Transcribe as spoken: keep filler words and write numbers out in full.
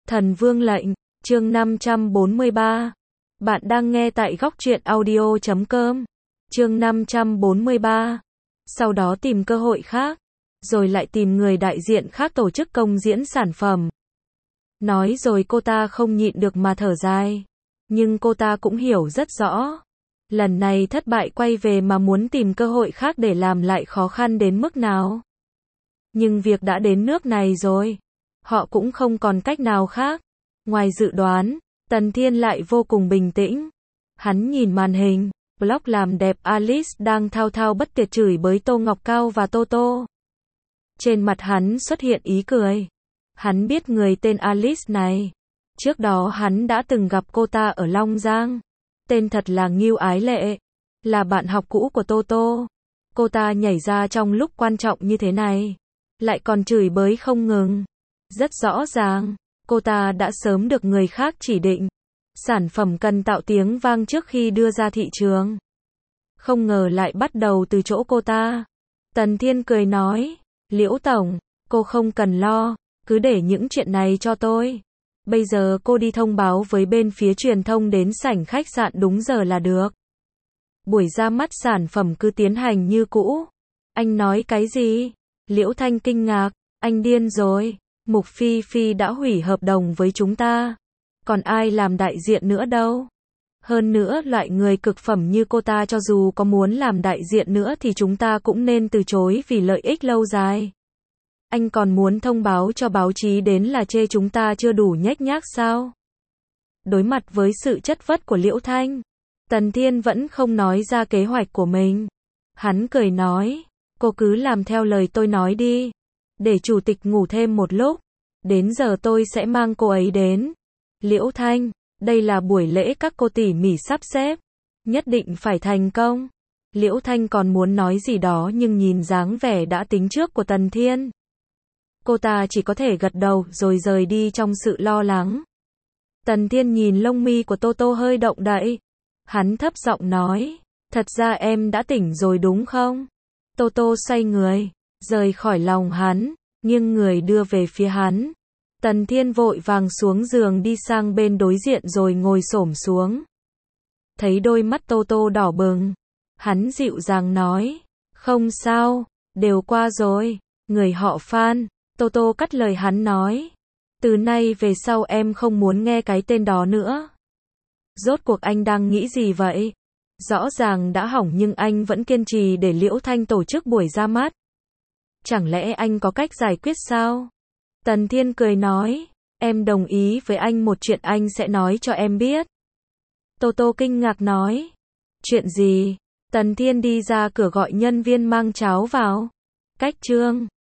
Thần Vương lệnh, chương năm trăm bốn mươi ba. Bạn đang nghe tại góc truyện audio chấm com. Chương năm trăm bốn mươi ba. Sau đó tìm cơ hội khác, rồi lại tìm người đại diện khác tổ chức công diễn sản phẩm. Nói rồi cô ta không nhịn được mà thở dài. Nhưng cô ta cũng hiểu rất rõ. Lần này thất bại quay về mà muốn tìm cơ hội khác để làm lại khó khăn đến mức nào. Nhưng việc đã đến nước này rồi. Họ cũng không còn cách nào khác. Ngoài dự đoán, Tần Thiên lại vô cùng bình tĩnh. Hắn nhìn màn hình, blog làm đẹp Alice đang thao thao bất tuyệt chửi bới Tô Ngọc Cao và Tô Tô. Trên mặt hắn xuất hiện ý cười. Hắn biết người tên Alice này. Trước đó hắn đã từng gặp cô ta ở Long Giang. Tên thật là Ngưu Ái Lệ. Là bạn học cũ của Tô Tô. Cô ta nhảy ra trong lúc quan trọng như thế này. Lại còn chửi bới không ngừng. Rất rõ ràng, cô ta đã sớm được người khác chỉ định. Sản phẩm cần tạo tiếng vang trước khi đưa ra thị trường. Không ngờ lại bắt đầu từ chỗ cô ta. Tần Thiên cười nói, Liễu Tổng, cô không cần lo, cứ để những chuyện này cho tôi. Bây giờ cô đi thông báo với bên phía truyền thông đến sảnh khách sạn đúng giờ là được. Buổi ra mắt sản phẩm cứ tiến hành như cũ. Anh nói cái gì? Liễu Thanh kinh ngạc, anh điên rồi. Mục Phi Phi đã hủy hợp đồng với chúng ta. Còn ai làm đại diện nữa đâu. Hơn nữa loại người cực phẩm như cô ta cho dù có muốn làm đại diện nữa thì chúng ta cũng nên từ chối vì lợi ích lâu dài. Anh còn muốn thông báo cho báo chí đến là chê chúng ta chưa đủ nhếch nhác sao? Đối mặt với sự chất vấn của Liễu Thanh, Tần Thiên vẫn không nói ra kế hoạch của mình. Hắn cười nói, cô cứ làm theo lời tôi nói đi. Để chủ tịch ngủ thêm một lúc. Đến giờ tôi sẽ mang cô ấy đến. Liễu Thanh, đây là buổi lễ các cô tỉ mỉ sắp xếp. Nhất định phải thành công. Liễu Thanh còn muốn nói gì đó nhưng nhìn dáng vẻ đã tính trước của Tần Thiên. Cô ta chỉ có thể gật đầu rồi rời đi trong sự lo lắng. Tần Thiên nhìn lông mi của Tô Tô hơi động đậy. Hắn thấp giọng nói, thật ra em đã tỉnh rồi đúng không? Tô Tô xoay người, rời khỏi lòng hắn, nghiêng người đưa về phía hắn. Tần Thiên vội vàng xuống giường đi sang bên đối diện rồi ngồi xổm xuống. Thấy đôi mắt Tô Tô đỏ bừng, hắn dịu dàng nói, không sao, đều qua rồi, người họ Phan. Tô Tô cắt lời hắn nói, từ nay về sau em không muốn nghe cái tên đó nữa. Rốt cuộc anh đang nghĩ gì vậy? Rõ ràng đã hỏng nhưng anh vẫn kiên trì để Liễu Thanh tổ chức buổi ra mắt. Chẳng lẽ anh có cách giải quyết sao? Tần Thiên cười nói, em đồng ý với anh một chuyện anh sẽ nói cho em biết. Tô Tô kinh ngạc nói, chuyện gì? Tần Thiên đi ra cửa gọi nhân viên mang cháo vào. Cách trương.